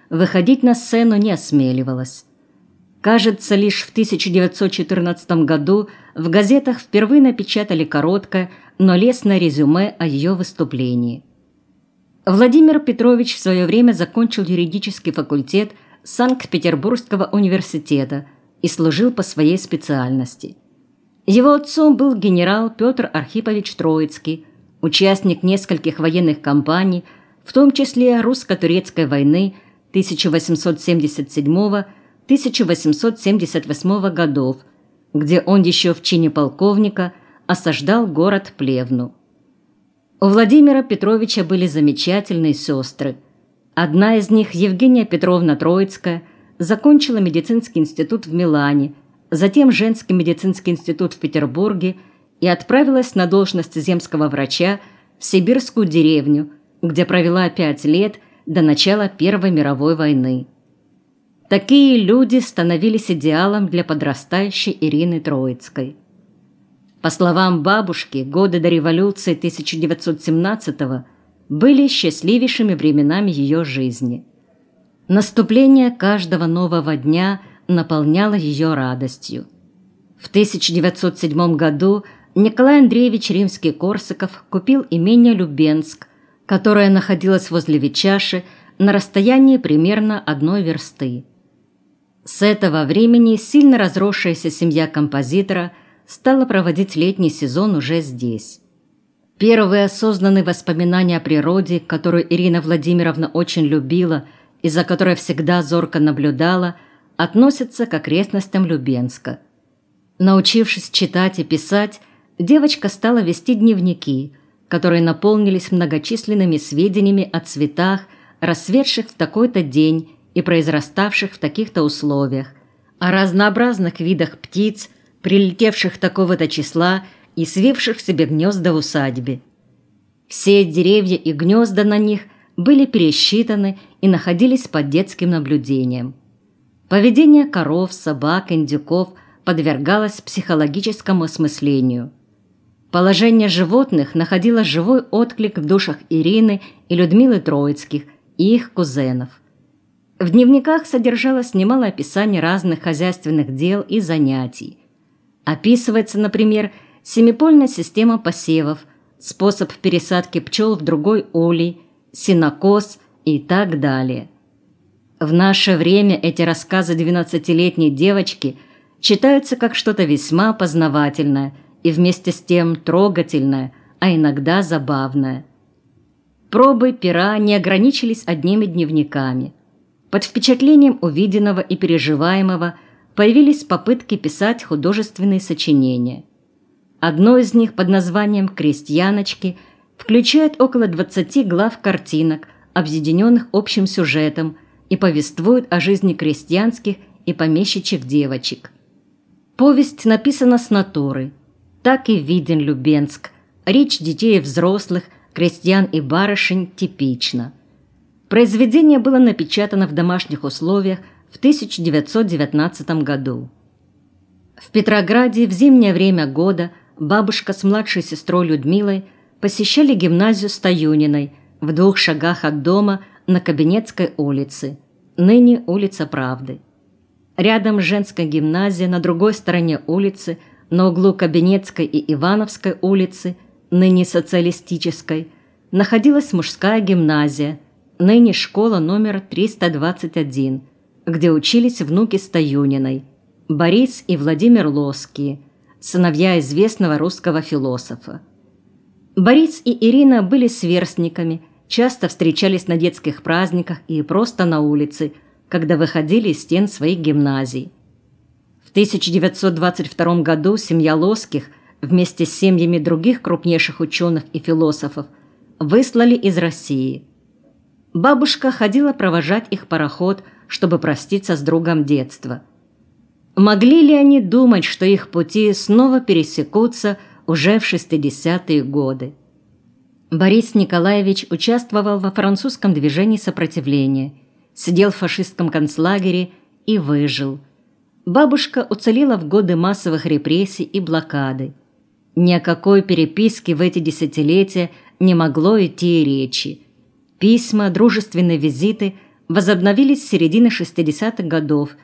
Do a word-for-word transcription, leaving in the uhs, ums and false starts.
выходить на сцену не осмеливалась. Кажется, лишь в тысяча девятьсот четырнадцатом году в газетах впервые напечатали короткое, но лестное резюме о ее выступлении. Владимир Петрович в свое время закончил юридический факультет Санкт-Петербургского университета и служил по своей специальности. Его отцом был генерал Петр Архипович Троицкий, участник нескольких военных кампаний, в том числе русско-турецкой войны тысяча восемьсот семьдесят седьмого — тысяча восемьсот семьдесят восьмого годов, где он еще в чине полковника осаждал город Плевну. У Владимира Петровича были замечательные сестры. Одна из них, Евгения Петровна Троицкая, закончила медицинский институт в Милане, затем женский медицинский институт в Петербурге и отправилась на должность земского врача в сибирскую деревню, где провела пять лет до начала Первой мировой войны. Такие люди становились идеалом для подрастающей Ирины Троицкой. По словам бабушки, годы до революции тысяча девятьсот семнадцатого были счастливейшими временами ее жизни. Наступление каждого нового дня наполняло ее радостью. В тысяча девятьсот седьмом году Николай Андреевич Римский-Корсаков купил имение Любенск, которое находилось возле Вичаши на расстоянии примерно одной версты. С этого времени сильно разросшаяся семья композитора стала проводить летний сезон уже здесь. Первые осознанные воспоминания о природе, которую Ирина Владимировна очень любила и за которой всегда зорко наблюдала, относятся к окрестностям Любенска. Научившись читать и писать, девочка стала вести дневники, которые наполнились многочисленными сведениями о цветах, расцветших в такой-то день и произраставших в таких-то условиях, о разнообразных видах птиц, прилетевших такого-то числа и свивших себе гнезда в усадьбе. Все деревья и гнезда на них были пересчитаны и находились под детским наблюдением. Поведение коров, собак, индюков подвергалось психологическому осмыслению. Положение животных находило живой отклик в душах Ирины и Людмилы Троицких и их кузенов. В дневниках содержалось немало описаний разных хозяйственных дел и занятий. Описывается, например, семипольная система посевов, способ пересадки пчел в другой улей, сенокос и так далее. В наше время эти рассказы двенадцатилетней девочки читаются как что-то весьма познавательное и вместе с тем трогательное, а иногда забавное. Пробы пера не ограничились одними дневниками. Под впечатлением увиденного и переживаемого появились попытки писать художественные сочинения. Одно из них под названием «Крестьяночки» включает около двадцати глав картинок, объединенных общим сюжетом, и повествует о жизни крестьянских и помещичьих девочек. Повесть написана с натуры. Так и виден Любенск. Речь детей и взрослых, крестьян и барышень типична. Произведение было напечатано в домашних условиях в тысяча девятьсот девятнадцатом году. В Петрограде в зимнее время года бабушка с младшей сестрой Людмилой посещали гимназию Стоюниной в двух шагах от дома на Кабинетской улице, ныне улица Правды. Рядом с женской гимназией на другой стороне улицы, на углу Кабинетской и Ивановской улицы, ныне социалистической, находилась мужская гимназия, ныне школа номер триста двадцать один, где учились внуки Стоюниной, Борис и Владимир Лосские, сыновья известного русского философа. Борис и Ирина были сверстниками, часто встречались на детских праздниках и просто на улице, когда выходили из стен своих гимназий. В тысяча девятьсот двадцать втором году семья Лосских вместе с семьями других крупнейших ученых и философов выслали из России. Бабушка ходила провожать их пароход, чтобы проститься с другом детства. Могли ли они думать, что их пути снова пересекутся уже в шестидесятые годы? Борис Николаевич участвовал во французском движении сопротивления, сидел в фашистском концлагере и выжил. Бабушка уцелела в годы массовых репрессий и блокады. Ни о какой переписке в эти десятилетия не могло идти и речи. Письма, дружественные визиты возобновились с середины шестидесятых годов